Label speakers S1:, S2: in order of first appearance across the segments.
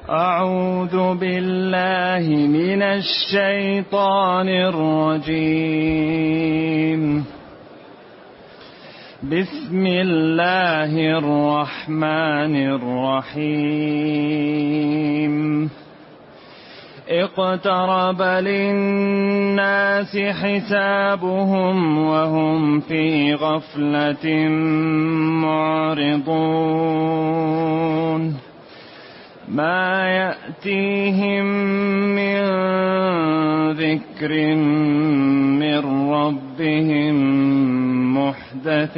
S1: أعوذ بالله من الشيطان الرجيم. بسم الله الرحمن الرحيم. اقترب للناس حسابهم وهم في غفلة معرضون. ما يأتيهم من ذكر من ربهم محدث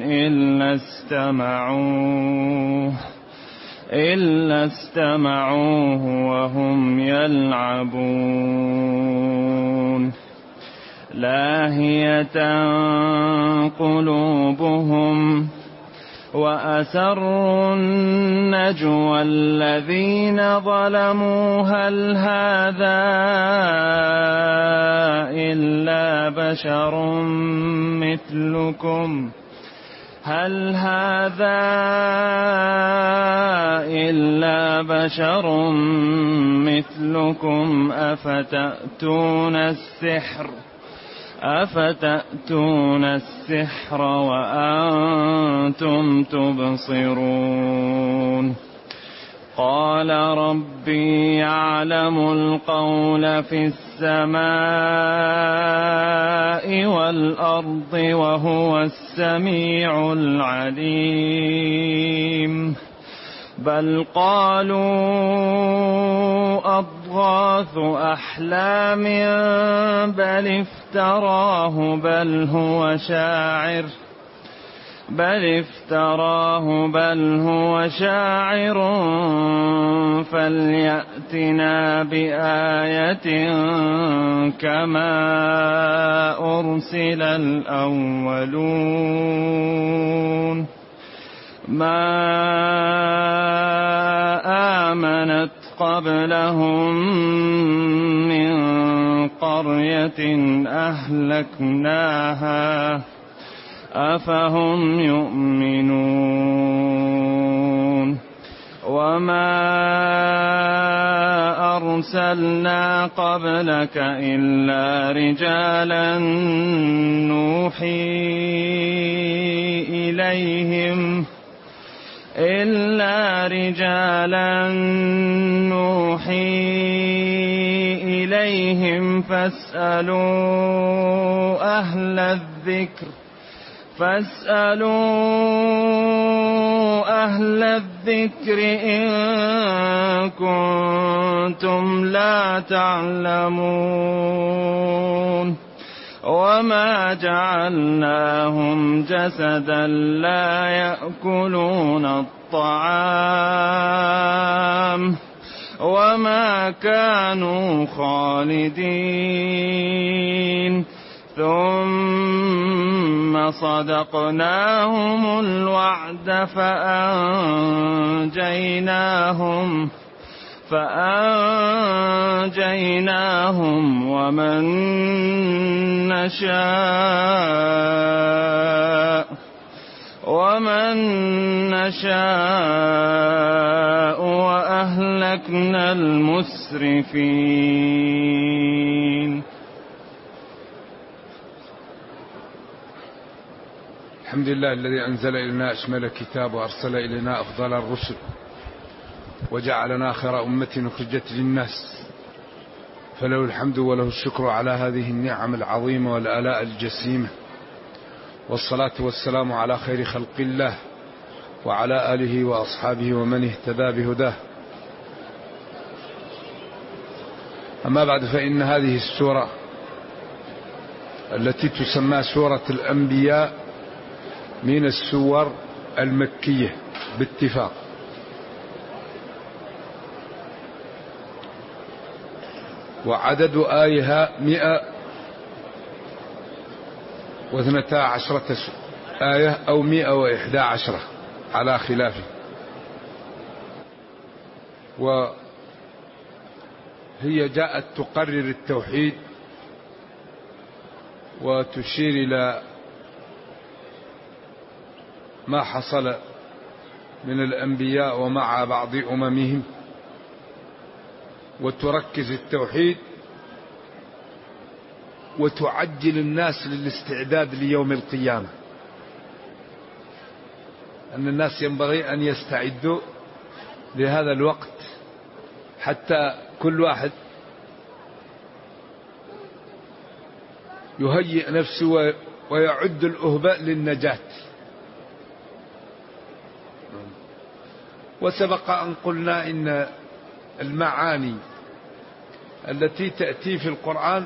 S1: إلا استمعوه وهم يلعبون. لاهية قلوبهم وأسروا النجوى الذين ظلموا هل هذا إلا بشر مثلكم أفتأتون السحر وأنتم تبصرون. قال ربي يعلم القول في السماء والأرض وهو السميع العليم. بل قالوا أضغاث أحلام بل افتراه بل هو شاعر فليأتنا بآية كما أرسل الأولون. ما آمنت قبلهم من قرية أهلكناها أفهم يؤمنون. وما أرسلنا قبلك إلا رجالا نوحي إليهم فاسألوا أهل الذكر إن كنتم لا تعلمون. وما جعلناهم جسدا لا يأكلون الطعام وما كانوا خالدين. ثم صدقناهم الوعد فأنجيناهم ومن نشاء وأهلكنا المسرفين.
S2: الحمد لله الذي أنزل إلينا أشمل الكتاب وأرسل إلينا أفضل الرسل وجعلنا خير أمة أخرجت للناس، فله الحمد وله الشكر على هذه النعم العظيمة والآلاء الجسيمة، والصلاة والسلام على خير خلق الله وعلى آله وأصحابه ومن اهتدى بهداه. أما بعد، فإن هذه السورة التي تسمى سورة الأنبياء من السور المكية باتفاق، وعدد آيها 112 آية أو 111 على خلافه. وهي جاءت تقرر التوحيد وتشير إلى ما حصل من الأنبياء ومع بعض أممهم وتركز التوحيد وتعجل الناس للاستعداد ليوم القيامة، أن الناس ينبغي أن يستعدوا لهذا الوقت، حتى كل واحد يهيئ نفسه ويعد الأهبة للنجاة. وسبق أن قلنا إن المعاني التي تأتي في القرآن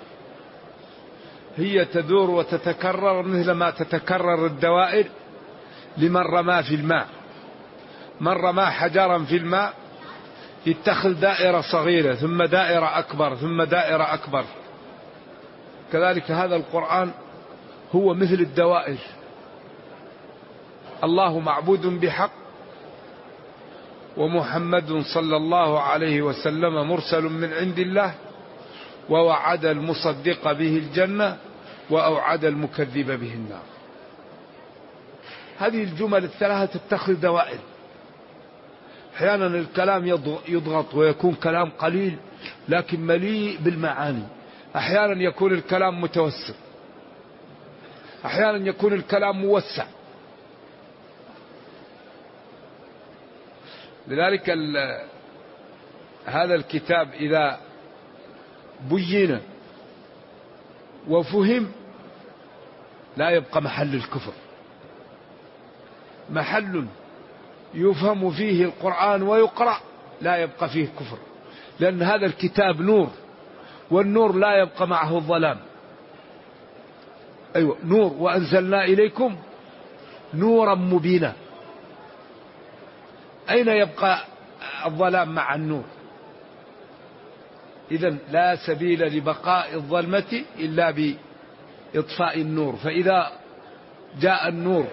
S2: هي تدور وتتكرر مثل ما تتكرر الدوائر لمن رمى في الماء. من رمى حجرا في الماء يتخذ دائرة صغيرة ثم دائرة أكبر ثم دائرة أكبر. كذلك هذا القرآن هو مثل الدوائر. الله معبود بحق، ومحمد صلى الله عليه وسلم مرسل من عند الله، ووعد المصدق به الجنة وأوعد المكذب به النار. هذه الجمل الثلاثة تتخذ دوائر. أحيانا الكلام يضغط ويكون كلام قليل لكن مليء بالمعاني، أحيانا يكون الكلام متوسط، أحيانا يكون الكلام موسع. لذلك هذا الكتاب إذا بين وفهم لا يبقى محل الكفر، محل يفهم فيه القرآن ويقرأ لا يبقى فيه كفر، لأن هذا الكتاب نور، والنور لا يبقى معه الظلام. أيوة نور، وأنزلنا إليكم نورا مبينا. أين يبقى الظلام مع النور؟ إذن لا سبيل لبقاء الظلمة إلا بإطفاء النور. فإذا جاء النور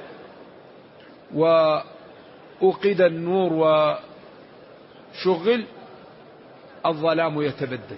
S2: وأوقد النور وشغل الظلام يتبدد.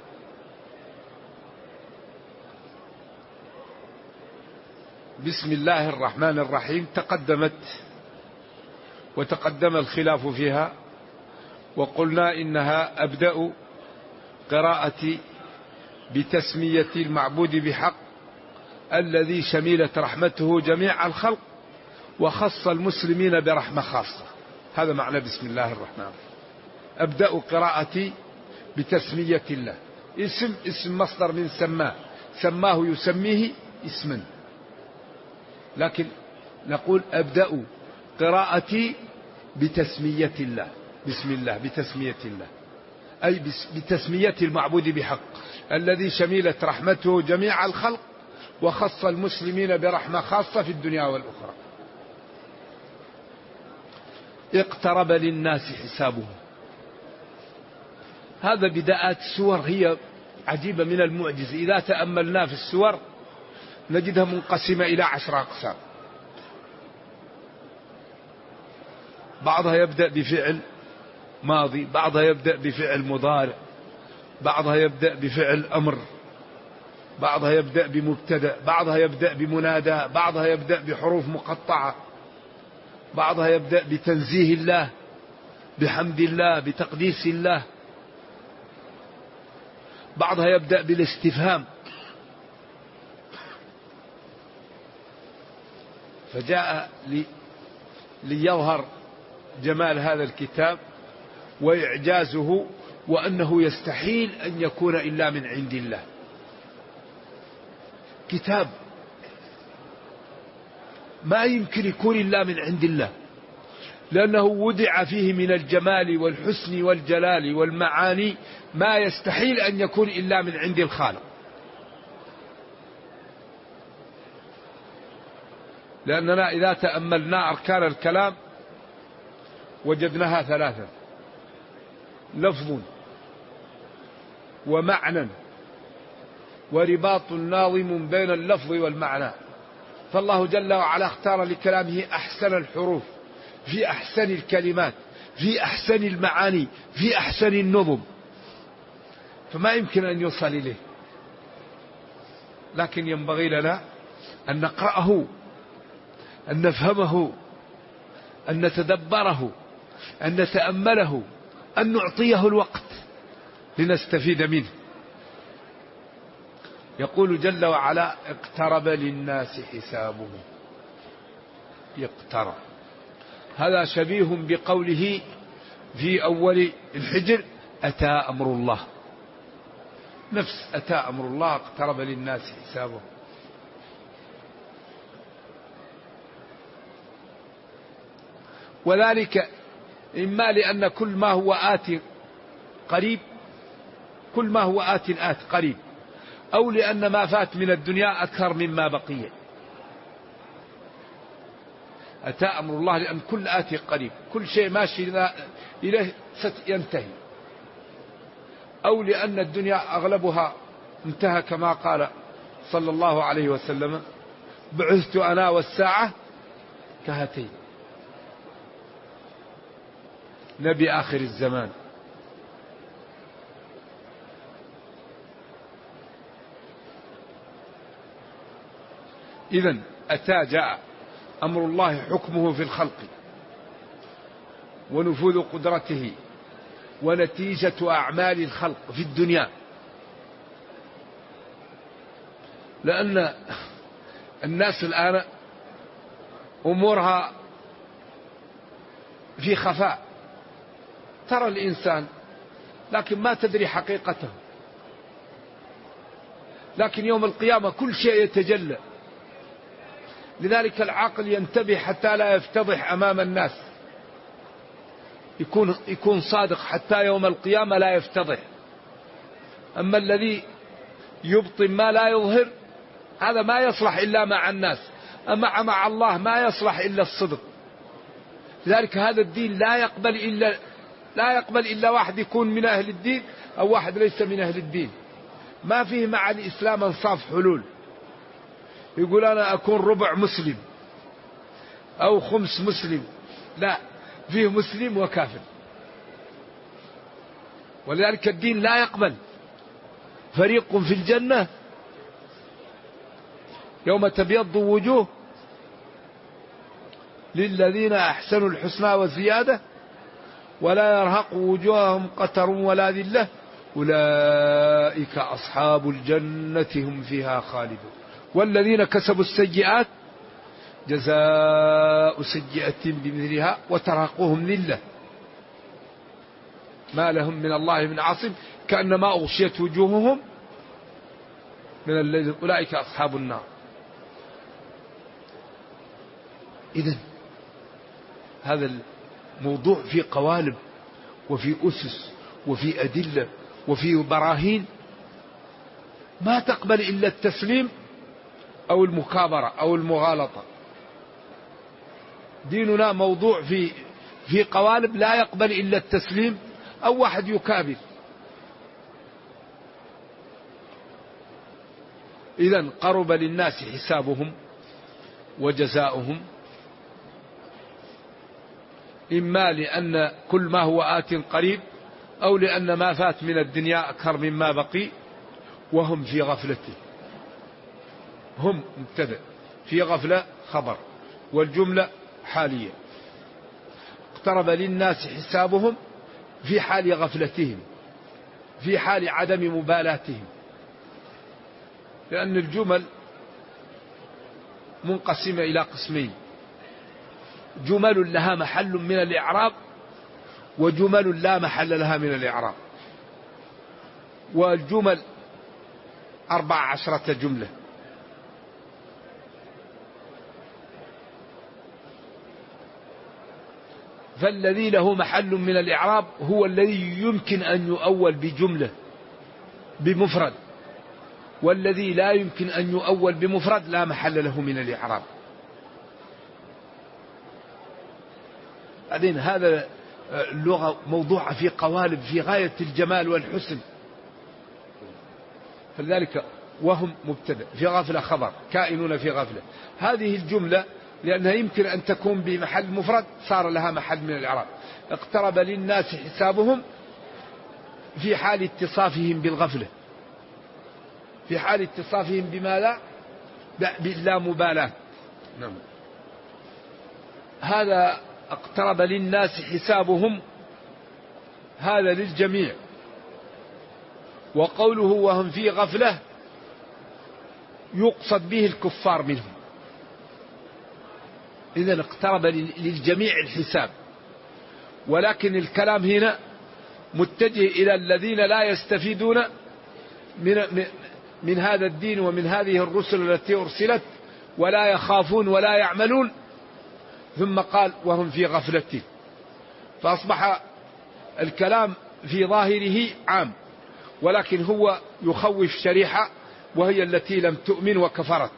S2: بسم الله الرحمن الرحيم تقدمت وتقدم الخلاف فيها، وقلنا إنها أبدأ قراءة بتسمية المعبود بحق الذي شملت رحمته جميع الخلق وخص المسلمين برحمة خاصة. هذا معنى بسم الله الرحمن الرحيم. أبدأ قراءتي بتسمية الله. اسم مصدر من سماه يسميه اسما، لكن نقول أبدأ قراءتي بتسمية الله. بسم الله بتسمية الله، أي بتسمية المعبود بحق الذي شملت رحمته جميع الخلق وخص المسلمين برحمة خاصة في الدنيا والأخرى. اقترب للناس حسابهم. هذا بدايات السور هي عجيبة من المعجز. إذا تأملنا في السور نجدها منقسمة إلى 10 أقسام. بعضها يبدأ بفعل ماضي، بعضها يبدأ بفعل مضارع، بعضها يبدأ بفعل أمر، بعضها يبدأ بمبتدأ، بعضها يبدأ بمنادى، بعضها يبدأ بحروف مقطعة، بعضها يبدأ بتنزيه الله، بحمد الله، بتقديس الله، بعضها يبدأ بالاستفهام. فجاء ليظهر جمال هذا الكتاب وإعجازه، وأنه يستحيل أن يكون إلا من عند الله. كتاب ما يمكن يكون إلا من عند الله، لأنه ودع فيه من الجمال والحسن والجلال والمعاني ما يستحيل أن يكون إلا من عند الخالق. لأننا إذا تأملنا أركان الكلام وجدناها 3: لفظ ومعنى ورباط ناظم بين اللفظ والمعنى. فالله جل وعلا اختار لكلامه أحسن الحروف في أحسن الكلمات في أحسن المعاني في أحسن النظم، فما يمكن أن يوصل إليه. لكن ينبغي لنا أن نقرأه، أن نفهمه، أن نتدبره، أن نتأمله، أن نعطيه الوقت. لنستفيد منه. يقول جل وعلا: اقترب للناس حسابهم. يقترب، هذا شبيه بقوله في أول الحجر: أتى أمر الله. نفس أتى أمر الله، اقترب للناس حسابهم. وذلك إما لأن كل ما هو آت قريب، كل ما هو آت قريب، أو لأن ما فات من الدنيا أكثر مما بقي. أتى أمر الله لأن كل آت قريب، كل شيء ماشي إليه سينتهي، أو لأن الدنيا أغلبها انتهى، كما قال صلى الله عليه وسلم: بعثت أنا والساعة كهاتين. نبي آخر الزمان. إذن أتى جاء أمر الله، حكمه في الخلق ونفوذ قدرته ونتيجة أعمال الخلق في الدنيا. لأن الناس الآن أمورها في خفاء، ترى الإنسان لكن ما تدري حقيقته، لكن يوم القيامة كل شيء يتجلى. لذلك العقل ينتبه حتى لا يفتضح أمام الناس، يكون صادق حتى يوم القيامة لا يفتضح. أما الذي يبطن ما لا يظهر هذا ما يصلح إلا مع الناس، أما مع الله ما يصلح إلا الصدق. لذلك هذا الدين لا يقبل إلا واحد يكون من أهل الدين أو واحد ليس من أهل الدين. ما فيه مع الإسلام أنصاف حلول، يقول أنا أكون ربع مسلم أو خمس مسلم، لا، فيه مسلم وكافر. ولذلك الدين لا يقبل. فريق في الجنة يوم تبيض وجوه للذين أحسنوا الحسنى وزيادة ولا يرهق وجوههم قتر ولا ذلة أولئك أصحاب الجنة هم فيها خالدون. والذين كسبوا السيئات جزاء سيئة بمثلها وترهقهم ذلة ما لهم من الله من عاصم كأنما أغشيت وجوههم من الليل أولئك أصحاب النار. إذن هذا الموضوع في قوالب وفي أسس وفي أدلة وفي براهين ما تقبل إلا التسليم أو المكابرة أو المغالطة. ديننا موضوع في قوالب لا يقبل إلا التسليم أو واحد يكابر. إذن قرب للناس حسابهم وجزاؤهم، إما لأن كل ما هو آت قريب، أو لأن ما فات من الدنيا أكثر مما بقي، وهم في غفلته. هم مبتدأ، في غفلة خبر، والجملة حالية. اقترب للناس حسابهم في حال غفلتهم، في حال عدم مبالاتهم. لأن الجمل منقسمة إلى قسمين: جمل لها محل من الإعراب، وجمل لا محل لها من الإعراب. والجمل 14 جملة. فالذي له محل من الإعراب هو الذي يمكن أن يؤول بجملة بمفرد، والذي لا يمكن أن يؤول بمفرد لا محل له من الإعراب. بعدين هذا اللغة موضوعة في قوالب في غاية الجمال والحسن. فلذلك وهم مبتدأ، في غفلة خبر، كائنون في غفلة. هذه الجملة لأنها يمكن أن تكون بمحل مفرد صار لها محل من الإعراب. اقترب للناس حسابهم في حال اتصافهم بالغفلة، في حال اتصافهم بما لا مبالاة. نعم. هذا اقترب للناس حسابهم، هذا للجميع، وقوله وهم في غفلة يقصد به الكفار منهم. إذن اقترب للجميع الحساب، ولكن الكلام هنا متجه إلى الذين لا يستفيدون من هذا الدين ومن هذه الرسل التي أرسلت، ولا يخافون ولا يعملون. ثم قال وهم في غفلة، فأصبح الكلام في ظاهره عام، ولكن هو يخوف شريحة وهي التي لم تؤمن وكفرت.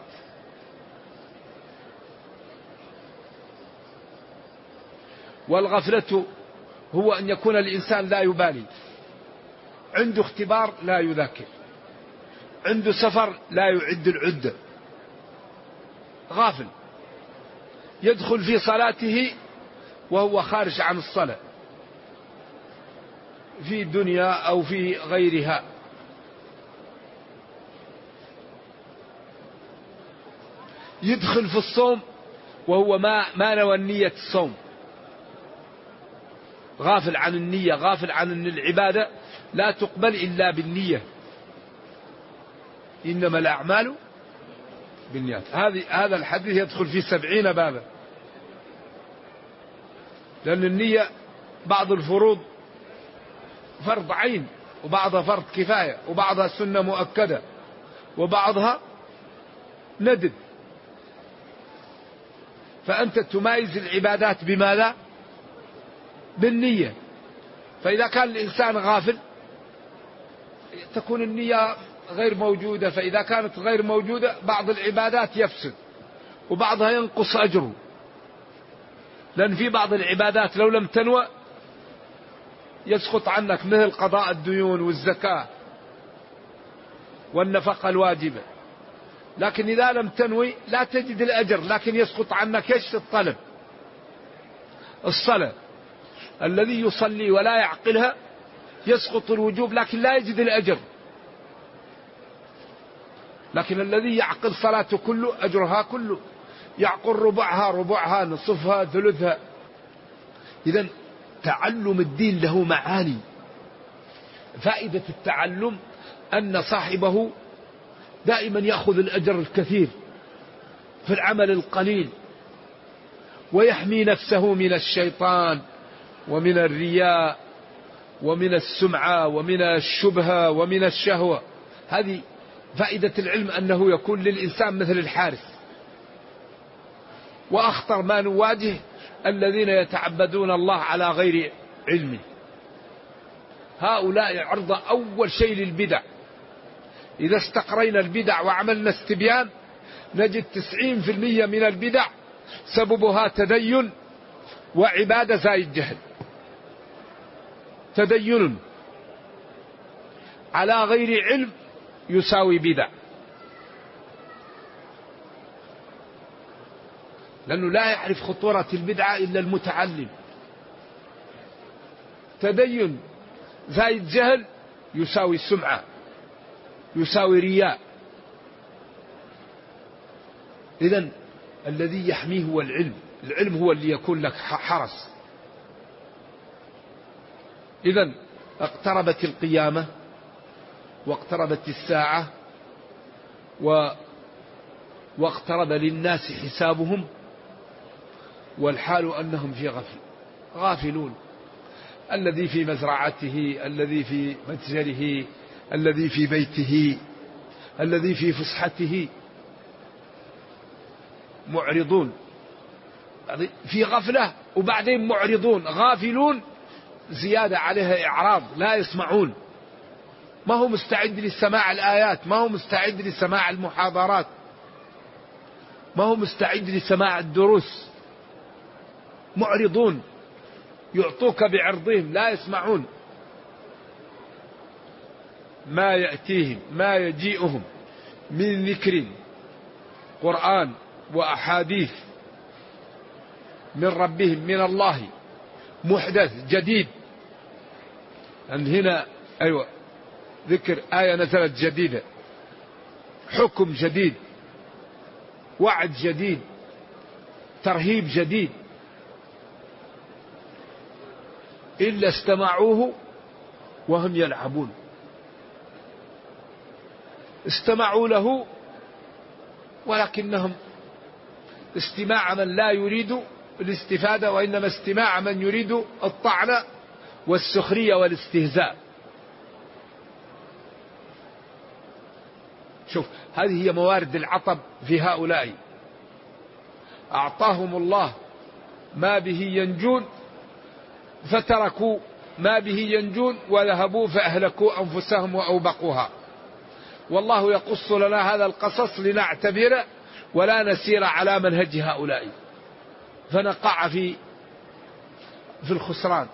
S2: والغفلة هو أن يكون الإنسان لا يبالي، عنده اختبار لا يذاكر، عنده سفر لا يعد العدة، غافل، يدخل في صلاته وهو خارج عن الصلاة، في دنيا أو في غيرها. يدخل في الصوم وهو ما نوى النية الصوم، غافل عن النية، غافل عن أن العبادة لا تقبل إلا بالنية، إنما الأعمال بالنيات. هذا الحديث يدخل في 70 بابا، لأن النية بعض الفروض فرض عين، وبعضها فرض كفاية، وبعضها سنة مؤكدة، وبعضها ندب. فأنت تمايز العبادات بماذا؟ بالنية. فإذا كان الإنسان غافل تكون النية غير موجودة، فإذا كانت غير موجودة بعض العبادات يفسد وبعضها ينقص أجره، لأن في بعض العبادات لو لم تنوى يسقط عنك، مثل قضاء الديون والزكاة والنفقة الواجبة. لكن إذا لم تنوي لا تجد الأجر، لكن يسقط عنك الطلب. الصلاة الذي يصلي ولا يعقلها يسقط الوجوب لكن لا يجد الأجر، لكن الذي يعقل صلاته كله أجرها كله، يعقل ربعها نصفها ثلثها. إذن تعلم الدين له معاني. فائدة التعلم أن صاحبه دائما يأخذ الأجر الكثير في العمل القليل، ويحمي نفسه من الشيطان ومن الرياء ومن السمعة ومن الشبهة ومن الشهوة. هذه فائدة العلم، أنه يكون للإنسان مثل الحارس. وأخطر ما نواجه الذين يتعبدون الله على غير علمه، هؤلاء عرضة أول شيء للبدع. إذا استقرينا البدع وعملنا استبيان نجد 90% من البدع سببها تدين وعبادة زائد جهل. تدين على غير علم يساوي بدع، لأنه لا يعرف خطورة البدعة إلا المتعلم. تدين زائد جهل يساوي سمعة، يساوي رياء. إذن الذي يحميه هو العلم، العلم هو اللي يكون لك حرس. إذن اقتربت القيامة واقتربت الساعة واقترب للناس حسابهم، والحال أنهم في غافلون. الذي في مزرعته، الذي في متجره، الذي في بيته، الذي في فسحته، معرضون في غفلة، وبعدين معرضون، غافلون زيادة عليها إعراض، لا يسمعون، ما هو مستعد لسماع الآيات، ما هو مستعد لسماع المحاضرات، ما هو مستعد لسماع الدروس. معرضون، يعطوك بعرضهم، لا يسمعون. ما يأتيهم، ما يجيئهم من ذكر قرآن وأحاديث من ربهم من الله محدث جديد. أن هنا أيوة ذكر آية نزلت جديدة، حكم جديد، وعد جديد، ترهيب جديد، إلا استمعوه وهم يلعبون.
S3: استمعوا له ولكنهم استماع من لا يريد الاستفادة، وإنما استماع من يريد الطعن والسخرية والاستهزاء. شوف، هذه هي موارد العطب في هؤلاء. أعطاهم الله ما به ينجون فتركوا ما به ينجون وذهبوا فأهلكوا أنفسهم وأوبقوها. والله يقص لنا هذا القصص لنعتبر ولا نسير على منهج هؤلاء فنقع في الخسران.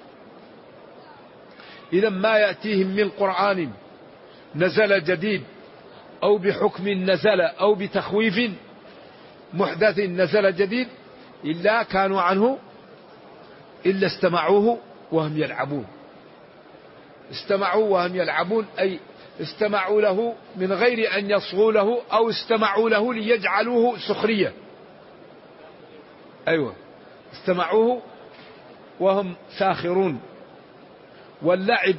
S3: إذا ما يأتيهم من قرآن نزل جديد أو بحكم نزل أو بتخويف محدث نزل جديد إلا كانوا عنه إلا استمعوه وهم يلعبون. استمعوا وهم يلعبون، أي استمعوا له من غير أن يصغوا له، أو استمعوا له ليجعلوه سخرية. أيوة، استمعوه وهم ساخرون. واللعب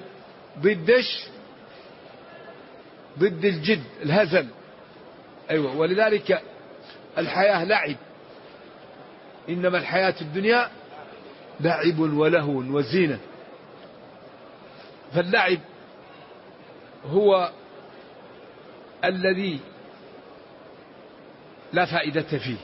S3: ضد الجد، الهزل. أيوة، ولذلك الحياة لعب، إنما الحياة الدنيا لعب ولهو وزينة. فاللعب هو الذي لا فائدة فيه،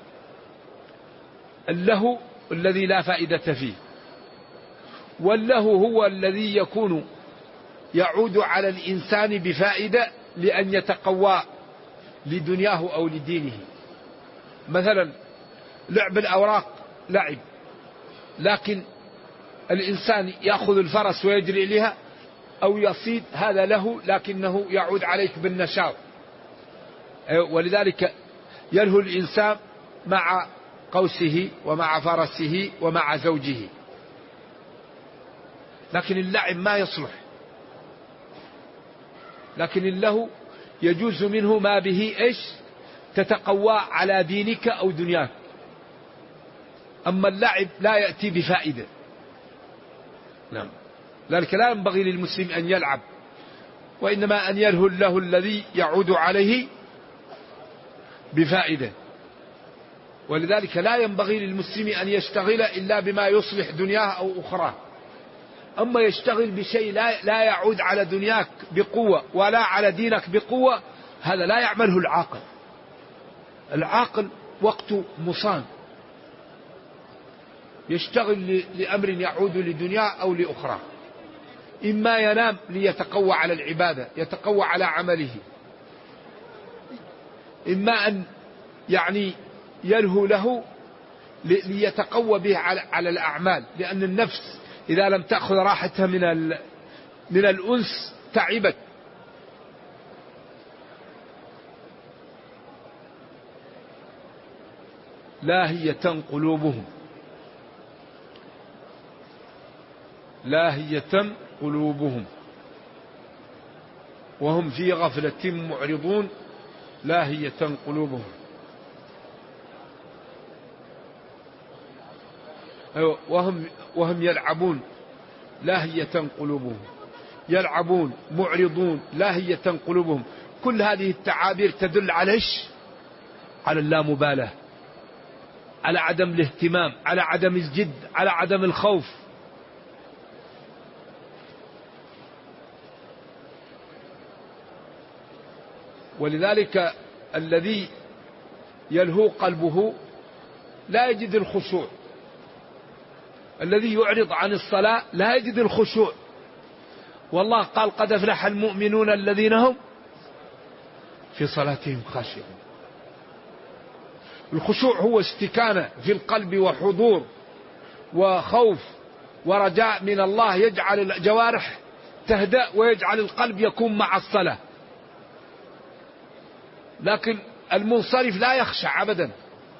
S3: اللهو الذي لا فائدة فيه. واللهو هو الذي يعود على الإنسان بفائدة لأن يتقوى لدنياه أو لدينه. مثلا لعب الأوراق لعب، لكن الإنسان يأخذ الفرس ويجري إليها أو يصيد، هذا له لكنه يعود عليك بالنشاط. ولذلك يلهو الإنسان مع قوسه ومع فرسه ومع زوجه، لكن اللعب ما يصلح. لكن اللهو يجوز منه ما به تتقوى على دينك أو دنياك. أما اللعب لا يأتي بفائدة. نعم، لذلك لا ينبغي للمسلم أن يلعب، وإنما أن يلهو له الذي يعود عليه بفائدة. ولذلك لا ينبغي للمسلم أن يشتغل إلا بما يصلح دنياه أو أخراه. أما يشتغل بشيء لا يعود على دنياك بقوة ولا على دينك بقوة، هذا لا يعمله العاقل. العاقل وقت مصان يشتغل لأمر يعود لدنياه أو لأخرى. إما ينام ليتقوى على العبادة، يتقوى على عمله، إما أن يلهو له ليتقوى به على الأعمال، لأن النفس إذا لم تأخذ راحتها من الأنس تعبت. لاهية قلوبهم، لاهية قلوبهم وهم في غفلة معرضون. لاهية قلوبهم، وهم يلعبون. لاهية قلوبهم، يلعبون، معرضون، لاهية قلوبهم. كل هذه التعابير تدل على على اللامبالاة، على عدم الاهتمام، على عدم الجد، على عدم الخوف. ولذلك الذي يلهو قلبه لا يجد الخشوع، الذي يعرض عن الصلاة لا يجد الخشوع. والله قال قد أفلح المؤمنون الذين هم في صلاتهم خاشعون. الخشوع هو استكانة في القلب وحضور وخوف ورجاء من الله، يجعل الجوارح تهدأ ويجعل القلب يكون مع الصلاة. لكن المنصرف لا يخشع أبدا،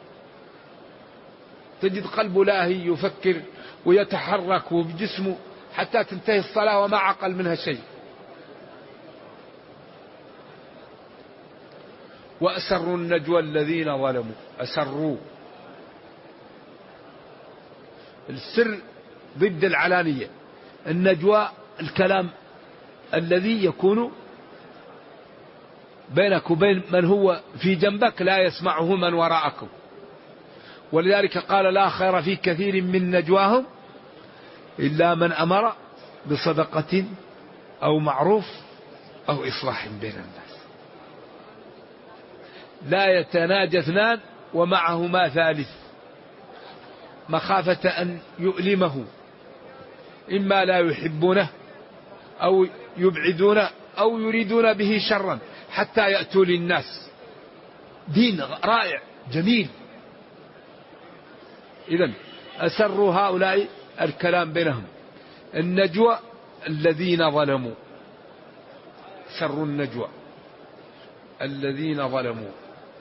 S3: تجد قلبه لاهي يفكر ويتحرك بجسمه حتى تنتهي الصلاة وما عقل منها شيء. وأسروا النجوى الذين ظلموا. أسروا، السر ضد العلانية. النجوى الكلام الذي يكون بينك وبين من هو في جنبك لا يسمعه من وراءكم. ولذلك قال لا خير في كثير من نجواهم إلا من أمر بصدقة أو معروف أو إصلاح بين الناس. لا يتناجى اثنان ومعهما ثالث مخافة أن يؤلمه، إما لا يحبونه أو يبعدونه أو يريدون به شرا حتى يأتوا للناس. دين رائع جميل. إذن أسروا هؤلاء الكلام بينهم. النجوى الذين ظلموا، سروا النجوى الذين ظلموا.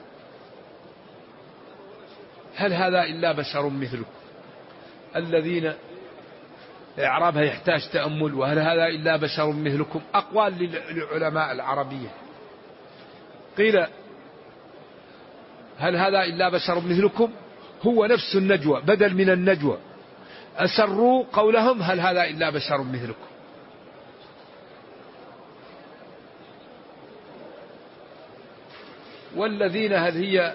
S3: هل هذا إلا بشر مثلكم؟ الذين إعرابها يحتاج تأمل. وهل هذا إلا بشر مثلكم؟ أقوال للعلماء العربية. قيل هل هذا إلا بشر مثلكم هو نفس النجوى بدل من النجوى. أسروا قولهم هل هذا إلا بشر مثلكم. والذين هل هي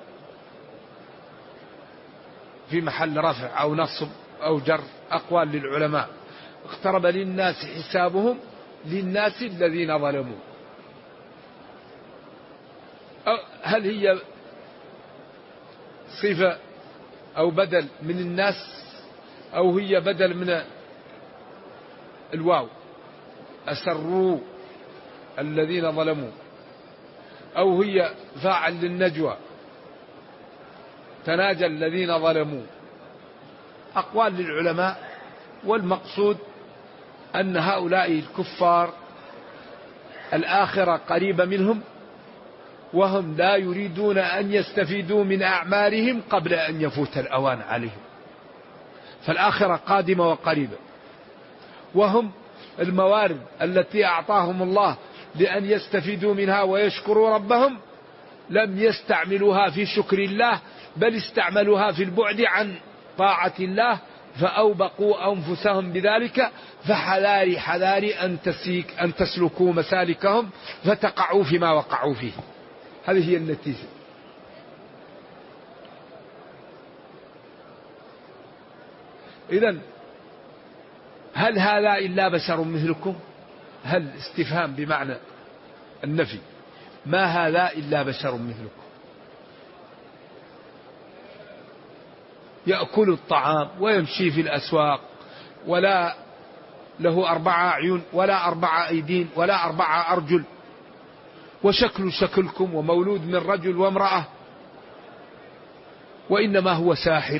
S3: في محل رفع أو نصب أو جر، أقوال للعلماء. اقترب للناس حسابهم للناس الذين ظلموا. هل هي صفة أو بدل من الناس أو هي بدل من الواو أسروا الذين ظلموا، أو هي فاعل للنجوى تناجى الذين ظلموا. أقوال للعلماء. والمقصود أن هؤلاء الكفار الآخرة قريبة منهم، وهم لا يريدون أن يستفيدوا من أعمالهم قبل أن يفوت الأوان عليهم. فالآخرة قادمة وقريبة، وهم الموارد التي أعطاهم الله لأن يستفيدوا منها ويشكروا ربهم لم يستعملوها في شكر الله، بل استعملوها في البعد عن طاعة الله، فأوبقوا أنفسهم بذلك. فحذاري حذاري أن تسلكوا مسالكهم فتقعوا فيما وقعوا فيه. هذه هي النتيجة. إذن هل هذا إلا بشر مثلكم؟ هل استفهام بمعنى النفي. ما هذا إلا بشر مثلكم يأكل الطعام ويمشي في الأسواق ولا له 4 أعين ولا 4 أيدين ولا 4 أرجل، وشكل شكلكم ومولود من رجل وامرأة، وإنما هو ساحر.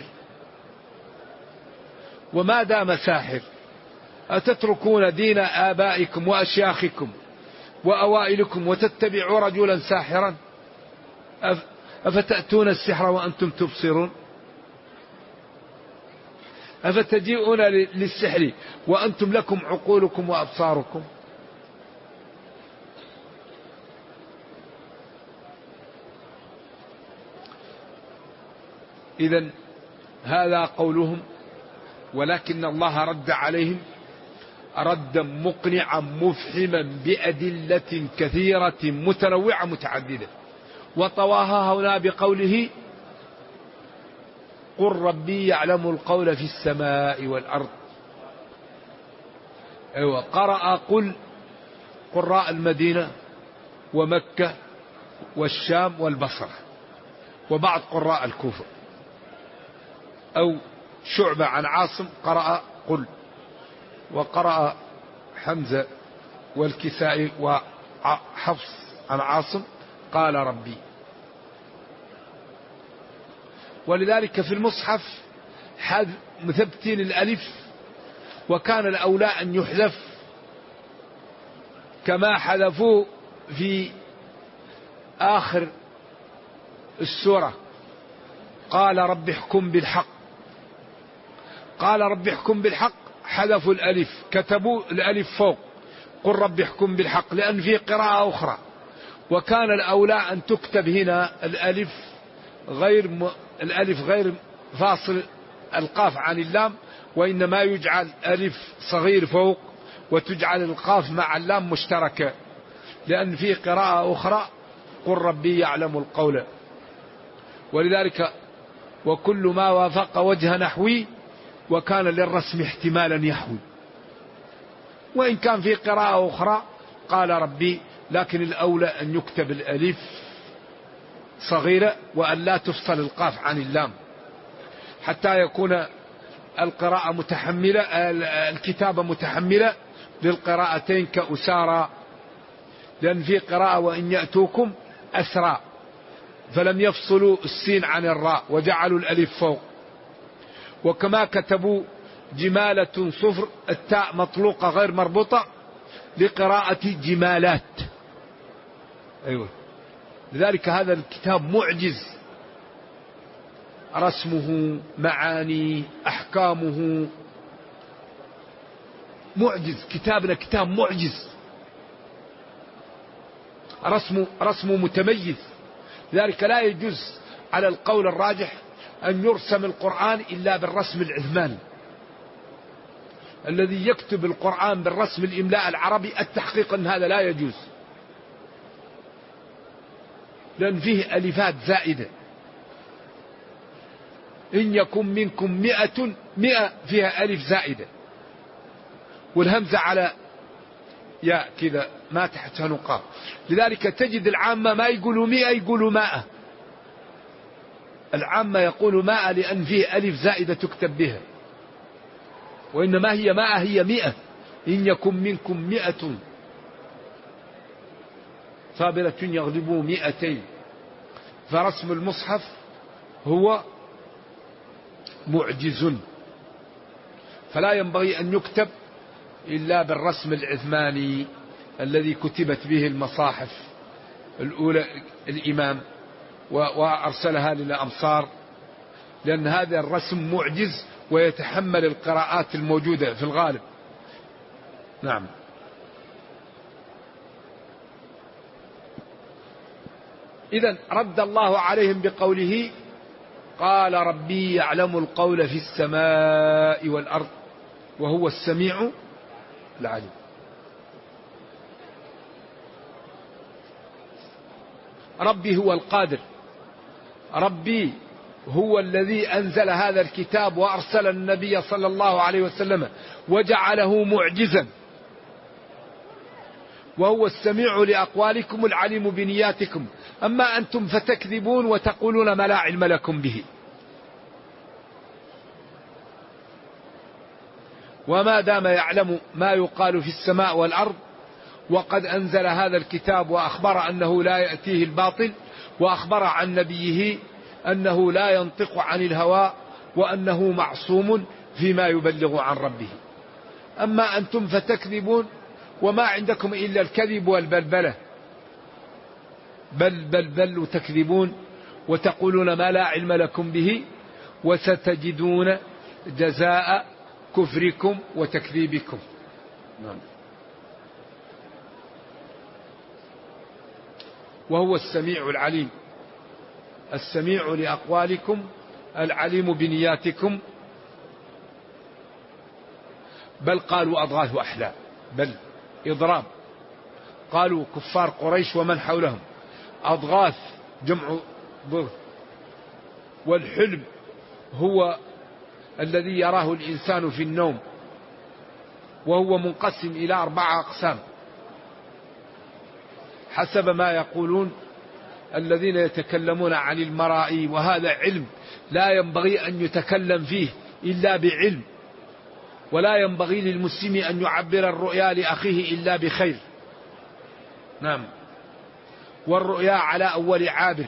S3: وما دام ساحر أتتركون دين آبائكم وأشياخكم وأوائلكم وتتبعوا رجلا ساحرا؟ أفتأتون السحر وأنتم تبصرون؟ أفتجيئون للسحر وأنتم لكم عقولكم وأبصاركم؟ إذن هذا قولهم. ولكن الله رد عليهم ردا مقنعا مفحما بأدلة كثيرة متنوعة متعددة، وطواها هنا بقوله قل ربي يعلم القول في السماء والأرض. قرأ قل قراء المدينة ومكة والشام والبصرة، وبعض قراء الكوفة. أو شعبة عن عاصم قرأ قل، وقرأ حمزة والكسائي وحفص عن عاصم قال ربي. ولذلك في المصحف مثبتين الألف، وكان الأولى أن يحذف كما حذفوا في آخر السورة قال رب احكم بالحق. قال رب احكم بالحق حذفوا الألف، كتبوا الألف فوق قل رب احكم بالحق، لأن في قراءة أخرى. وكان الأولى أن تكتب هنا الألف غير فاصل القاف عن اللام، وإنما يجعل ألف صغير فوق وتجعل القاف مع اللام مشتركة، لأن في قراءة أخرى قل ربي يعلم القول. ولذلك وكل ما وافق وجه نحوي وكان للرسم احتمالا يحوي. وإن كان في قراءة أخرى قال ربي، لكن الأولى أن يكتب الألف صغيرة وأن لا تفصل القاف عن اللام، حتى يكون القراءة متحملة، الكتابة متحملة للقراءتين كأسارى. لأن في قراءة وإن يأتوكم أسرى، فلم يفصلوا السين عن الراء وجعلوا الألف فوق. وكما كتبوا جمالة صفر التاء مطلوقة غير مربوطة لقراءة جمالات. أيوة. لذلك هذا الكتاب معجز، رسمه، معاني، أحكامه معجز. كتابنا كتاب معجز، رسمه متميز. لذلك لا يجوز على القول الراجح أن يرسم القرآن إلا بالرسم العثماني. الذي يكتب القرآن بالرسم الإملاء العربي التحقيق أن هذا لا يجوز، لأن فيه ألفات زائدة. إن يكن منكم 100 فيها ألف زائدة، والهمزة على يا كذا ما تحتها نقاط. لذلك تجد العامة ما يقولوا 100 يقولوا 100. العامة يقولوا 100 لأن فيه ألف زائدة تكتب بها، وإنما هي 100 هي 100. إن يكن منكم 100 صابرة يغلبوا 200. فرسم المصحف هو معجز، فلا ينبغي أن يكتب إلا بالرسم العثماني الذي كتبت به المصاحف الأولى الإمام وأرسلها للأمصار، لأن هذا الرسم معجز ويتحمل القراءات الموجودة في الغالب. نعم. إذن رد الله عليهم بقوله قال ربي يعلم القول في السماء والأرض وهو السميع العليم. ربي هو القادر، ربي هو الذي أنزل هذا الكتاب وأرسل النبي صلى الله عليه وسلم وجعله معجزا، وهو السميع لأقوالكم العليم بنياتكم. أما أنتم فتكذبون وتقولون ما لا علم لكم به. وما دام يعلم ما يقال في السماء والأرض، وقد أنزل هذا الكتاب وأخبر أنه لا يأتيه الباطل، وأخبر عن نبيه أنه لا ينطق عن الهوى، وأنه معصوم فيما يبلغ عن ربه. أما أنتم فتكذبون وما عندكم إلا الكذب والبلبلة، بل وتكذبون وتقولون ما لا علم لكم به، وستجدون جزاء كفركم وتكذيبكم. وهو السميع العليم، السميع لأقوالكم العليم بنياتكم. بل قالوا أضغاث أحلام، بل إضراب. قالوا كفار قريش ومن حولهم أضغاث جمع ضغث. والحلم هو الذي يراه الإنسان في النوم، وهو منقسم إلى 4 أقسام حسب ما يقولون الذين يتكلمون عن المرائي. وهذا علم لا ينبغي أن يتكلم فيه إلا بعلم، ولا ينبغي للمسلم أن يعبر الرؤيا لأخيه إلا بخير. نعم. والرؤيا على أول عابر.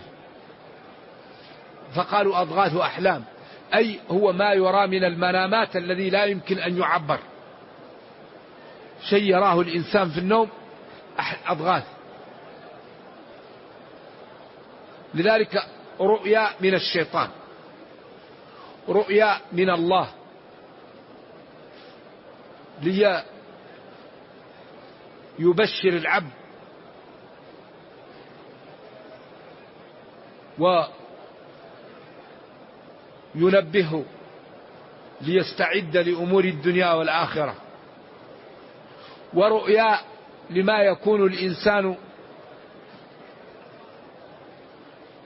S3: فقالوا أضغاث أحلام، أي هو ما يرى من المنامات الذي لا يمكن أن يعبر. شيء يراه الإنسان في النوم أضغاث. لذلك رؤيا من الشيطان، رؤيا من الله، ليبشر العبد وينبهه ليستعد لأمور الدنيا والآخرة. ورؤيا لما يكون الإنسان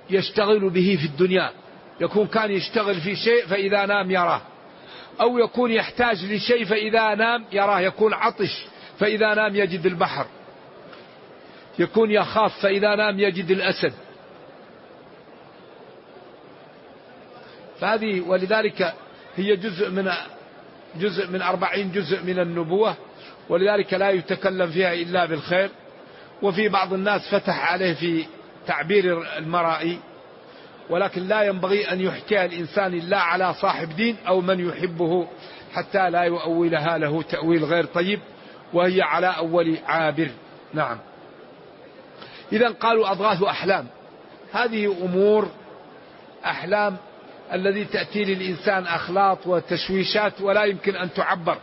S3: يشتغل به في الدنيا، يكون كان يشتغل في شيء فإذا نام يراه، أو يكون يحتاج لشيء فإذا نام يراه، يكون عطش فإذا نام يجد البحر، يكون يخاف فإذا نام يجد الأسد. فهذه ولذلك هي جزء من 40 جزء من النبوة، ولذلك لا يتكلم فيها إلا بالخير. وفي بعض الناس فتح عليه في تعبير المرائي، ولكن لا ينبغي أن يحكي الإنسان إلا على صاحب دين أو من يحبه حتى لا يؤولها له تأويل غير طيب، وهي على أول عابر. نعم. إذن قالوا أضغاث أحلام، هذه أمور أحلام الذي تأتي للإنسان أخلاط وتشويشات ولا يمكن أن تعبر،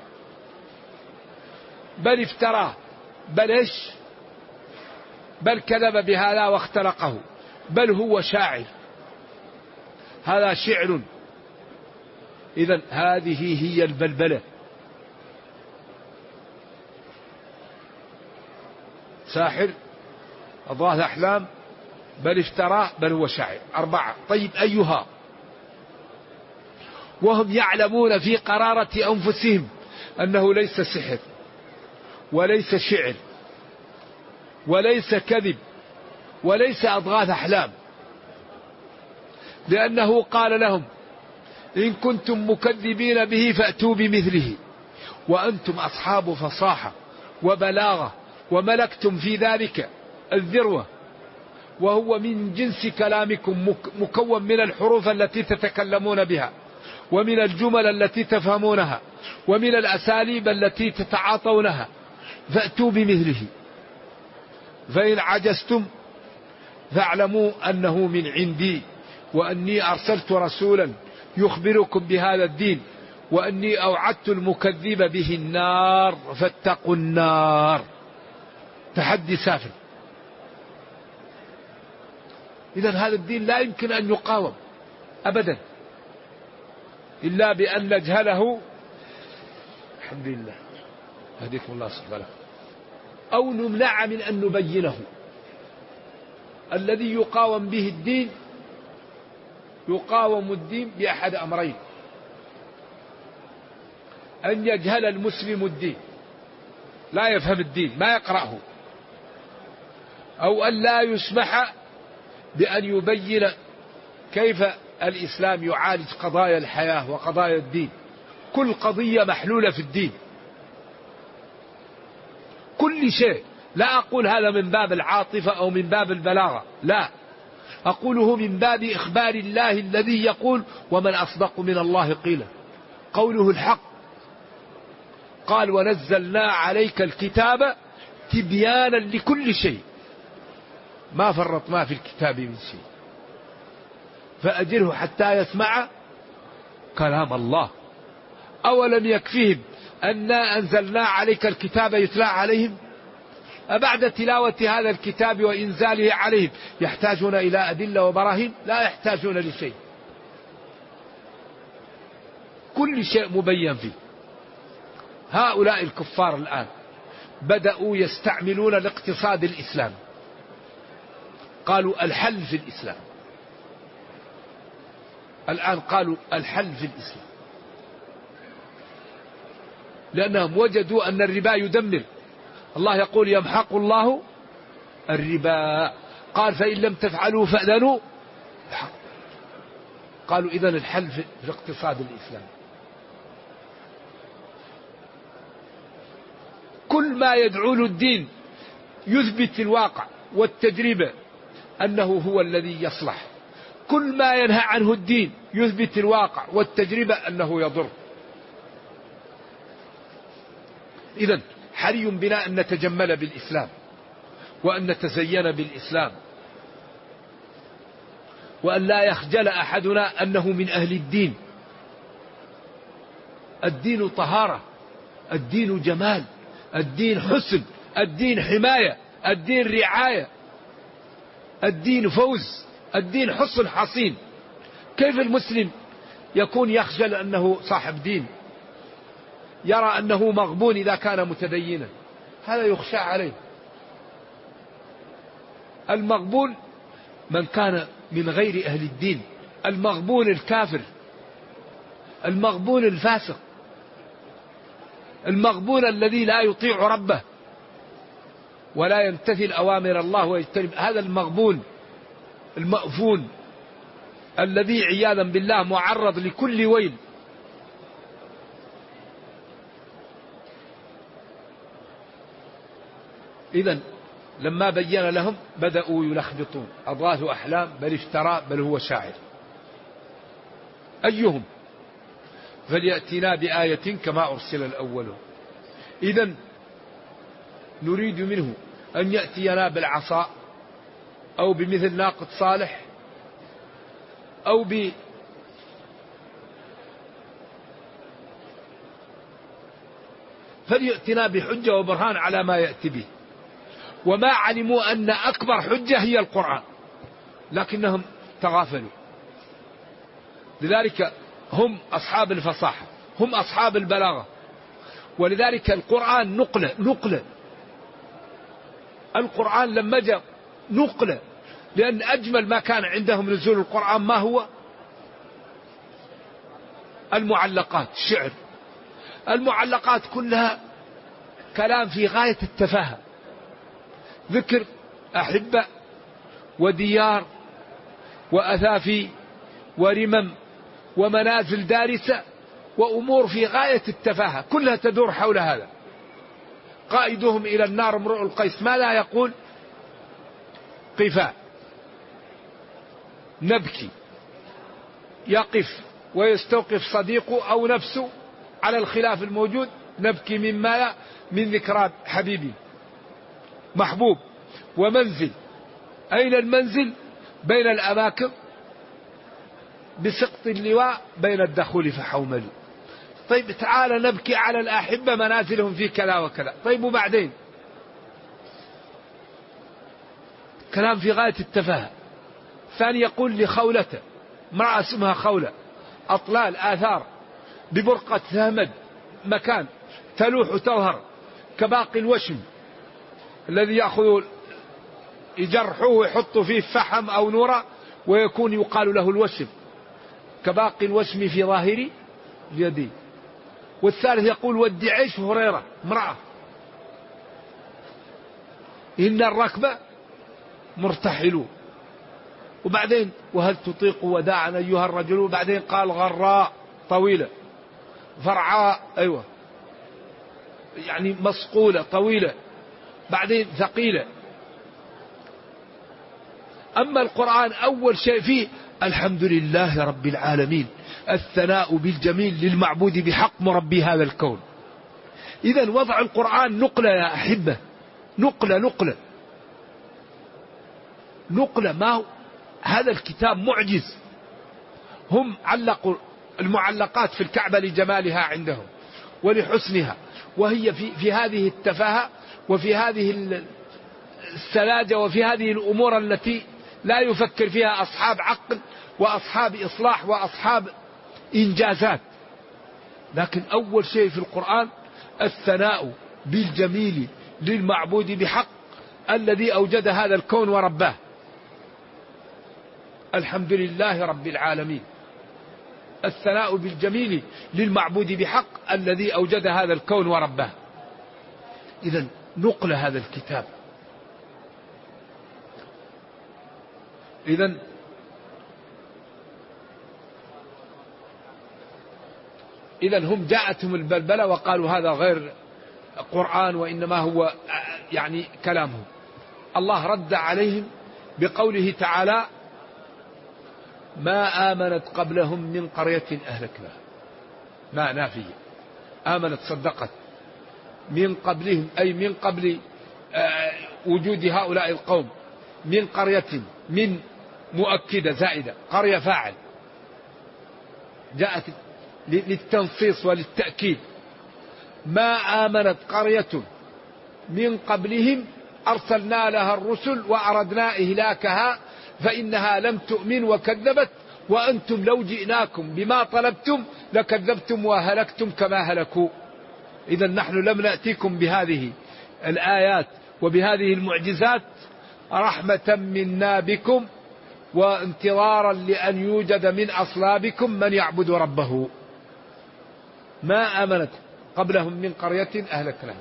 S3: بل افتراه، بل إيش، بل كذب بهذا واختلقه، بل هو شاعر، هذا شعر. إذن هذه هي البلبلة. ساحر، أضغاث أحلام، بل افتراه، بل هو شاعر. 4. طيب أيها؟ وهم يعلمون في قرارة أنفسهم أنه ليس سحر وليس شعر وليس كذب وليس أضغاث أحلام، لأنه قال لهم: إن كنتم مكذبين به فأتوا بمثله، وأنتم أصحاب فصاحة وبلاغة وملكتم في ذلك الذروة، وهو من جنس كلامكم، مكون من الحروف التي تتكلمون بها، ومن الجمل التي تفهمونها، ومن الأساليب التي تتعاطونها، فأتوا بمثله. فإن عجزتم فاعلموا أنه من عندي، وأني أرسلت رسولا يخبركم بهذا الدين، وأني أوعدت المكذب به النار فاتقوا النار. تحدي سافر. إذن هذا الدين لا يمكن أن يقاوم أبدا إلا بأن نجهله، الحمد لله هديكم الله سبحانه، أو نمنع من أن نبينه. الذي يقاوم به الدين، يقاوم الدين بأحد أمرين: أن يجهل المسلم الدين، لا يفهم الدين، ما يقرأه، أو أن لا يسمح بأن يبين كيف الإسلام يعالج قضايا الحياة وقضايا الدين. كل قضية محلولة في الدين، كل شيء. لا أقول هذا من باب العاطفة أو من باب البلاغة، لا، أقوله من باب إخبار الله الذي يقول: ومن أصدق من الله قيلا. قوله الحق. قال: ونزلنا عليك الكتاب تبيانا لكل شيء، ما فرطنا في الكتاب من شيء، فأجره حتى يسمع كلام الله. أولم يكفيهم أنا أنزلنا عليك الكتاب يتلى عليهم؟ أبعد تلاوة هذا الكتاب وإنزاله عليهم يحتاجون إلى أدلة وبراهين؟ لا يحتاجون لشيء، كل شيء مبين فيه. هؤلاء الكفار الآن بدأوا يستعملون الاقتصاد الإسلامي، قالوا الحل في الإسلام. الآن قالوا الحل في الإسلام، لأنهم وجدوا أن الربا يدمر. الله يقول: يمحق الله الربا. قال: فإن لم تفعلوا فأذنوا. قالوا: إذن الحل في الاقتصاد الإسلامي. كل ما يدعو له الدين يثبت الواقع والتجربة أنه هو الذي يصلح، كل ما ينهى عنه الدين يثبت الواقع والتجربة أنه يضر. إذن حري بنا أن نتجمل بالإسلام، وأن نتزين بالإسلام، وأن لا يخجل أحدنا أنه من أهل الدين. الدين طهارة، الدين جمال، الدين حسن، الدين حماية، الدين رعاية، الدين فوز، الدين حصن حصين. كيف المسلم يكون يخجل أنه صاحب دين، يرى أنه مغبون إذا كان متدينا؟ هذا يخشى عليه. المغبون من كان من غير أهل الدين، المغبون الكافر، المغبون الفاسق، المغبون الذي لا يطيع ربه ولا يمتثل أوامر الله ويجتنب، هذا المغبون المأفون الذي عياذا بالله معرض لكل ويل. إذن لما بين لهم بدأوا يلخبطون، أضغاث أحلام بل افترى بل هو شاعر. أيهم فليأتنا بآية كما أرسل الأولون. إذن نريد منه أن يأتينا بالعصا أو بمثل ناقة صالح أو فليأتنا بحجة وبرهان على ما يأتي به. وما علموا أن أكبر حجة هي القرآن، لكنهم تغافلوا. لذلك هم أصحاب الفصاحة، هم أصحاب البلاغة، ولذلك القرآن نقلة. القرآن لما جاء نقلة، لأن أجمل ما كان عندهم نزول القرآن ما هو؟ المعلقات، الشعر. المعلقات كلها كلام في غاية التفاهة، ذكر أحبة وديار وأثافي ورمم ومنازل دارسة وأمور في غاية التفاهة، كلها تدور حول هذا. قائدهم إلى النار امرؤ القيس ماذا يقول؟ قفا نبكي، يقف ويستوقف صديقه أو نفسه على الخلاف الموجود، نبكي من ذكرى حبيبي محبوب. ومنزل، أين المنزل؟ بين الأماكن بسقط اللواء بين الدخول فحوملوا. طيب تعال نبكي على الأحبة منازلهم في كذا وكذا، طيب وبعدين؟ كلام في غاية التفاهة. ثاني يقول لخولته، امرأة اسمها خولة، أطلال آثار ببرقة ثامد مكان تلوح وتظهر كباقي الوشم الذي يأخذ يجرحوه ويحطوا فيه فحم أو نورة ويكون يقال له الوشم، كباقي الوشم في ظاهر يدي. والثالث يقول ودي عيش هريرة، امرأة إن الركبة مرتحلون. وبعدين وهل تطيق وداعا أيها الرجل، وبعدين قال غراء طويلة، فرعاء أيوة يعني مصقولة طويلة، بعدين ثقيلة. أما القرآن أول شيء فيه الحمد لله رب العالمين، الثناء بالجميل للمعبود بحق مربي هذا الكون. إذن وضع القرآن نقلة يا أحبة، نقلة ما هو هذا الكتاب معجز. هم علقوا المعلقات في الكعبة لجمالها عندهم ولحسنها، وهي في هذه التفاهة وفي هذه السذاجة وفي هذه الأمور التي لا يفكر فيها أصحاب عقل وأصحاب إصلاح وأصحاب إنجازات. لكن أول شيء في القرآن الثناء بالجميل للمعبود بحق الذي أوجد هذا الكون ورباه. الحمد لله رب العالمين، الثناء بالجميل للمعبود بحق الذي أوجد هذا الكون ورباه. إذن نقل هذا الكتاب. إذن هم جاءتهم البلبلة وقالوا هذا غير قرآن وإنما هو يعني كلامهم. الله رد عليهم بقوله تعالى ما آمنت قبلهم من قرية أهلكناها. ما نافية، آمنت صدقت من قبلهم أي من قبل وجود هؤلاء القوم، من قرية من مؤكدة زائدة، قرية فاعل جاءت للتنصيص وللتأكيد. ما آمنت قرية من قبلهم أرسلنا لها الرسل وأردنا إهلاكها فإنها لم تؤمن وكذبت وأنتم لو جئناكم بما طلبتم لكذبتم وهلكتم كما هلكوا. إذا نحن لم نأتيكم بهذه الآيات وبهذه المعجزات رحمة منا بكم وانتظارا لأن يوجد من أصلابكم من يعبد ربه. ما آمنت قبلهم من قرية أهلكناها.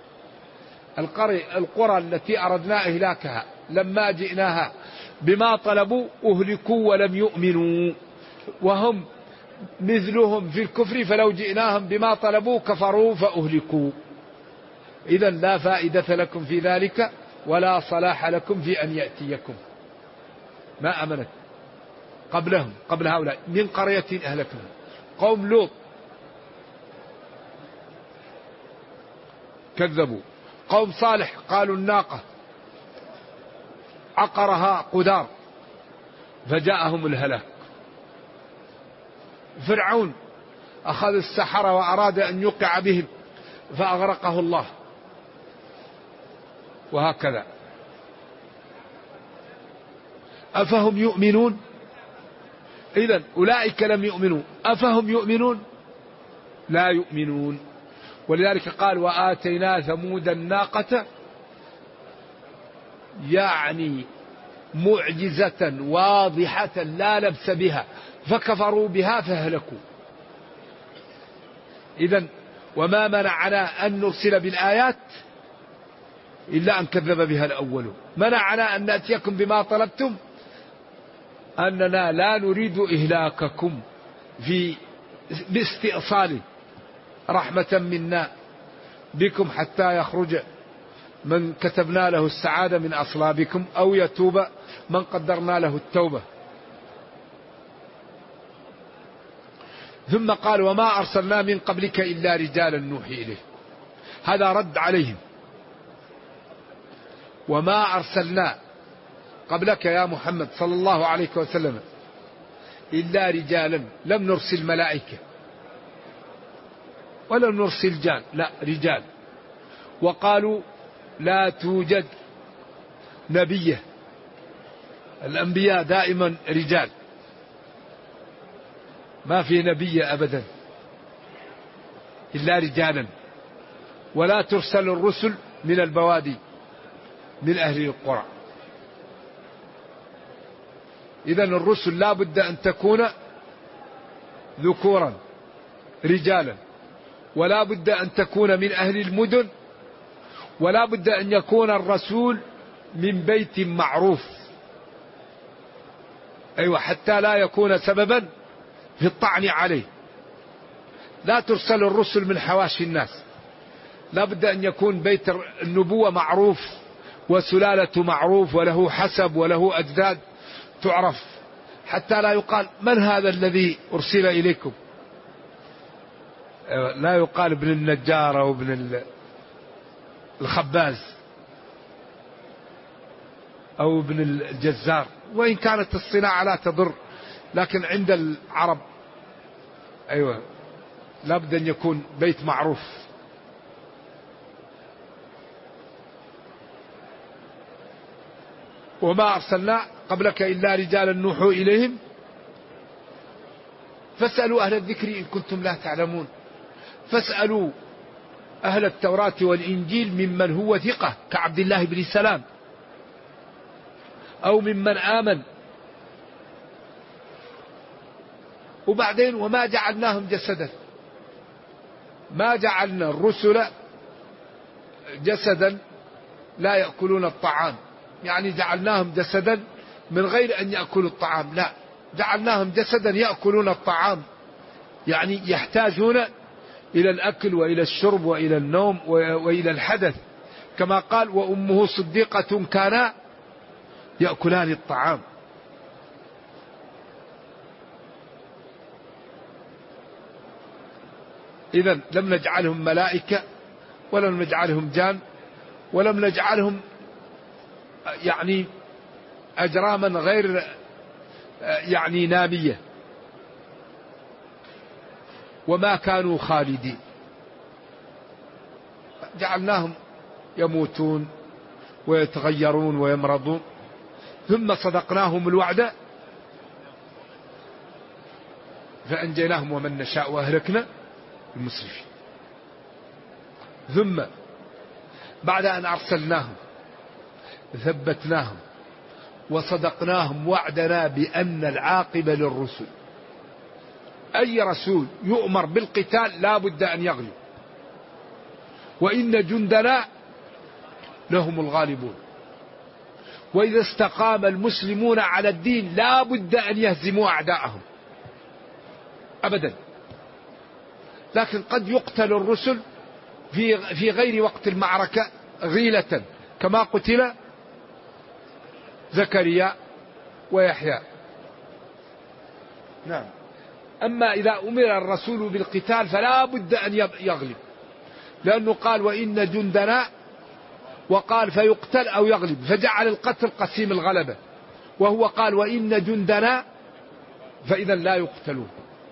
S3: القرى التي أردنا إهلاكها لما جئناها بما طلبوا أهلكوا ولم يؤمنوا، وهم مثلهم في الكفر، فلو جئناهم بما طلبوا كفروا فأهلكوا. إذن لا فائدة لكم في ذلك ولا صلاح لكم في أن يأتيكم. ما أمنت قبلهم قبل هؤلاء من قرية أهلكنا. قوم لوط كذبوا. قوم صالح قالوا الناقة عقرها قدار فجاءهم الهلاك. فرعون أخذ السحرة وأراد أن يوقع بهم فأغرقه الله. وهكذا. أفهم يؤمنون؟ إذن أولئك لم يؤمنوا، أفهم يؤمنون؟ لا يؤمنون. ولذلك قال وآتينا ثمود الناقة، يعني معجزة واضحة لا لبس بها، فكفروا بها فهلكوا. إذن وما منعنا أن نرسل بالآيات إلا أن كذب بها الأولون. منعنا أن نأتيكم بما طلبتم أننا لا نريد إهلاككم باستئصال رحمة منا بكم حتى يخرج من كتبنا له السعادة من أصلابكم أو يتوب من قدرنا له التوبة. ثم قال وما أرسلنا من قبلك إلا رجالا نوحي إليه. هذا رد عليهم. وما أرسلنا قبلك يا محمد صلى الله عليه وسلم إلا رجالا، لم نرسل ملائكة ولم نرسل جان، لا رجال. وقالوا لا توجد نبيه، الأنبياء دائما رجال، ما في نبي أبدا إلا رجالا. ولا ترسل الرسل من البوادي من أهل القرى. إذن الرسل لا بد أن تكون ذكورا رجالا، ولا بد أن تكون من أهل المدن، ولا بد أن يكون الرسول من بيت معروف. أيوة، حتى لا يكون سببا في الطعن عليه. لا ترسل الرسل من حواشي الناس، لا بد أن يكون بيت النبوة معروف وسلالة معروف وله حسب وله أجداد تعرف، حتى لا يقال من هذا الذي أرسل إليكم. لا يقال ابن النجار أو ابن الخباز أو ابن الجزار، وإن كانت الصناعة لا تضر، لكن عند العرب أيوة لابد أن يكون بيت معروف. وما أرسلنا قبلك إلا رجالا نوحوا إليهم فاسألوا أهل الذكر إن كنتم لا تعلمون. فاسألوا أهل التوراة والإنجيل ممن هو ثقة كعبد الله بن سلام أو ممن آمن. وبعدين وما جعلناهم جسدا، ما جعلنا الرسل جسدا لا يأكلون الطعام، يعني جعلناهم جسدا من غير أن يأكلوا الطعام، لا، جعلناهم جسدا يأكلون الطعام، يعني يحتاجون إلى الأكل وإلى الشرب وإلى النوم وإلى الحدث، كما قال وأمه صديقة كانا يأكلان الطعام. إذن لم نجعلهم ملائكة ولم نجعلهم جان ولم نجعلهم يعني أجراما غير يعني نامية، وما كانوا خالدين، جعلناهم يموتون ويتغيرون ويمرضون. ثم صدقناهم الوعد فأنجيناهم ومن نشاء وأهلكنا المسرفين. ثم بعد أن أرسلناهم ثبتناهم وصدقناهم وعدنا بأن العاقبة للرسل. أي رسول يؤمر بالقتال لا بد أن يغلب، وإن جندنا لهم الغالبون. وإذا استقام المسلمون على الدين لا بد أن يهزموا أعداءهم أبدا. لكن قد يقتل الرسل في غير وقت المعركة غيلة، كما قتل زكريا ويحيى. نعم. أما إذا أمر الرسول بالقتال فلا بد أن يغلب، لأنه قال وإن جندنا، وقال فيقتل أو يغلب، فجعل القتل قسيم الغلبة، وهو قال وإن جندنا، فإذا لا يقتلون.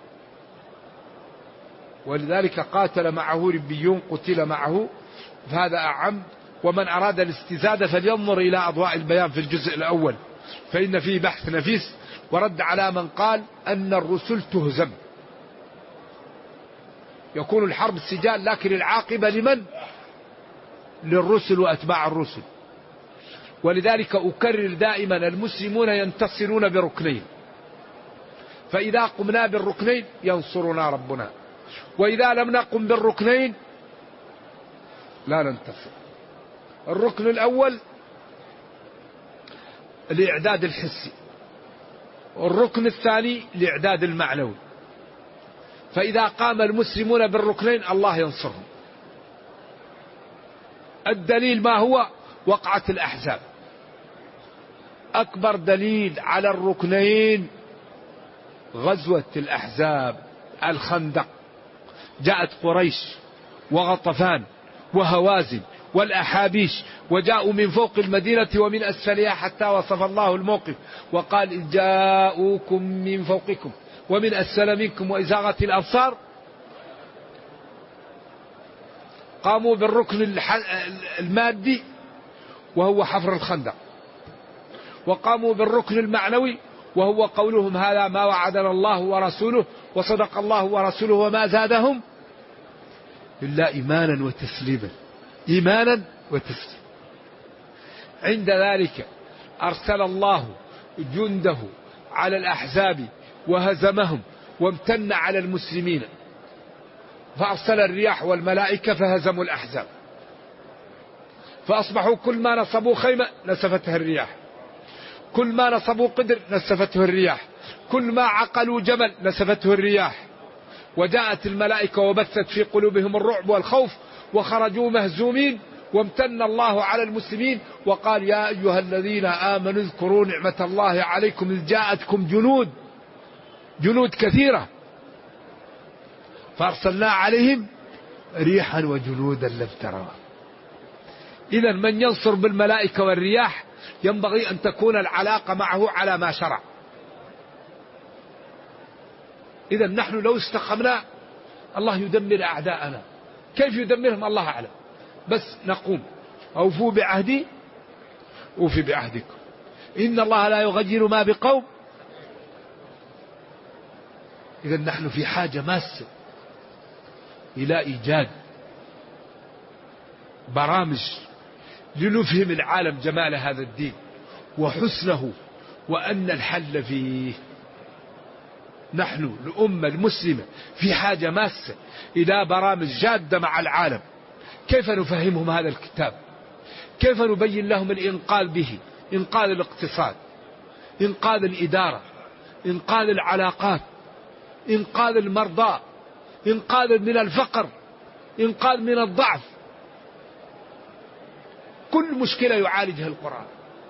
S3: ولذلك قاتل معه ربيون قتل معه، فهذا أعم. ومن أراد الاستزادة فلينظر إلى أضواء البيان في الجزء الأول، فإن فيه بحث نفيس ورد على من قال أن الرسل تهزم. يكون الحرب سجال، لكن العاقبة لمن؟ للرسل وأتباع الرسل. ولذلك أكرر دائما المسلمون ينتصرون بركنين، فإذا قمنا بالركنين ينصرنا ربنا، وإذا لم نقم بالركنين لا ننتصر. الركن الأول الإعداد الحسي، والركن الثاني الإعداد المعنوي. فإذا قام المسلمون بالركنين الله ينصرهم. الدليل ما هو؟ وقعة الأحزاب. أكبر دليل على الركنين غزوة الأحزاب، الخندق. جاءت قريش وغطفان وهوازن والأحابيش، وجاءوا من فوق المدينة ومن أسفلها، حتى وصف الله الموقف وقال إذ جاءوكم من فوقكم ومن أسفل منكم وإزاغت الأبصار. قاموا بالركن المادي وهو حفر الخندق، وقاموا بالركن المعنوي وهو قولهم هذا ما وعدنا الله ورسوله وصدق الله ورسوله وما زادهم إلا إيمانا وتسليما. إيمانا وتسليما. عند ذلك أرسل الله جنده على الأحزاب وهزمهم وامتن على المسلمين، فأرسل الرياح والملائكة فهزموا الأحزاب، فأصبحوا كل ما نصبوا خيمة نسفتها الرياح، كل ما نصبوا قدر نسفته الرياح، كل ما عقلوا جمل نسفته الرياح. وجاءت الملائكة وبثت في قلوبهم الرعب والخوف وخرجوا مهزومين، وامتن الله على المسلمين وقال يا أيها الذين آمنوا اذكروا نعمة الله عليكم إذ جاءتكم جنود كثيرة فأرسلنا عليهم ريحا وجنودا لم تروها. إذا من ينصر بالملائكة والرياح ينبغي أن تكون العلاقة معه على ما شرع. إذا نحن لو استقمنا الله يدمر أعداءنا. كيف يدمرهم الله أعلم، بس نقوم أوفوا بعهدي أوفي بعهدكم إن الله لا يغير ما بقوم. إذا نحن في حاجة ماسة إلى إيجاد برامج لنفهم العالم جمال هذا الدين وحسنه وأن الحل فيه. نحن الأمة المسلمة في حاجة ماسة إلى برامج جادة مع العالم. كيف نفهمهم هذا الكتاب؟ كيف نبين لهم الإنقاذ به؟ إنقاذ الاقتصاد، إنقاذ الإدارة، إنقاذ العلاقات، إنقاذ المرضى، إنقاذ من الفقر، إنقاذ من الضعف. كل مشكلة يعالجها القرآن.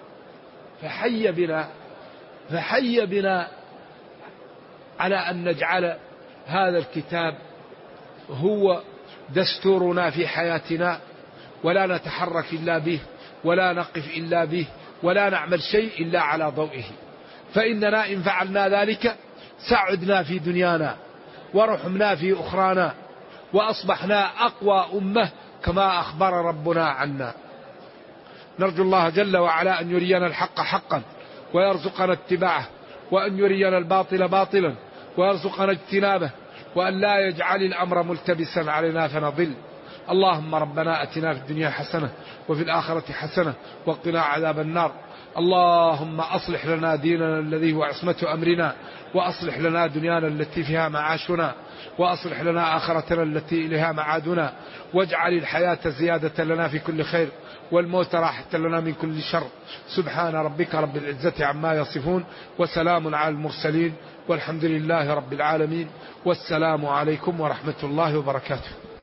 S3: فحي بنا على أن نجعل هذا الكتاب هو دستورنا في حياتنا، ولا نتحرك إلا به، ولا نقف إلا به، ولا نعمل شيء إلا على ضوئه. فإننا إن فعلنا ذلك سعدنا في دنيانا ورحمنا في أخرانا، وأصبحنا أقوى أمة كما أخبر ربنا عنا. نرجو الله جل وعلا أن يرينا الحق حقا ويرزقنا اتباعه، وأن يرينا الباطل باطلا ويرزقنا اجتنابه، وأن لا يجعل الأمر ملتبسا علينا فنضل. اللهم ربنا أتنا في الدنيا حسنة وفي الآخرة حسنة وقنا عذاب النار. اللهم أصلح لنا ديننا الذي هو عصمة أمرنا، وأصلح لنا دنيانا التي فيها معاشنا، وأصلح لنا آخرتنا التي إليها معادنا، واجعل الحياة زيادة لنا في كل خير والموت راحة لنا من كل شر. سبحان ربك رب العزة عما يصفون، وسلام على المرسلين، والحمد لله رب العالمين، والسلام عليكم ورحمة الله وبركاته.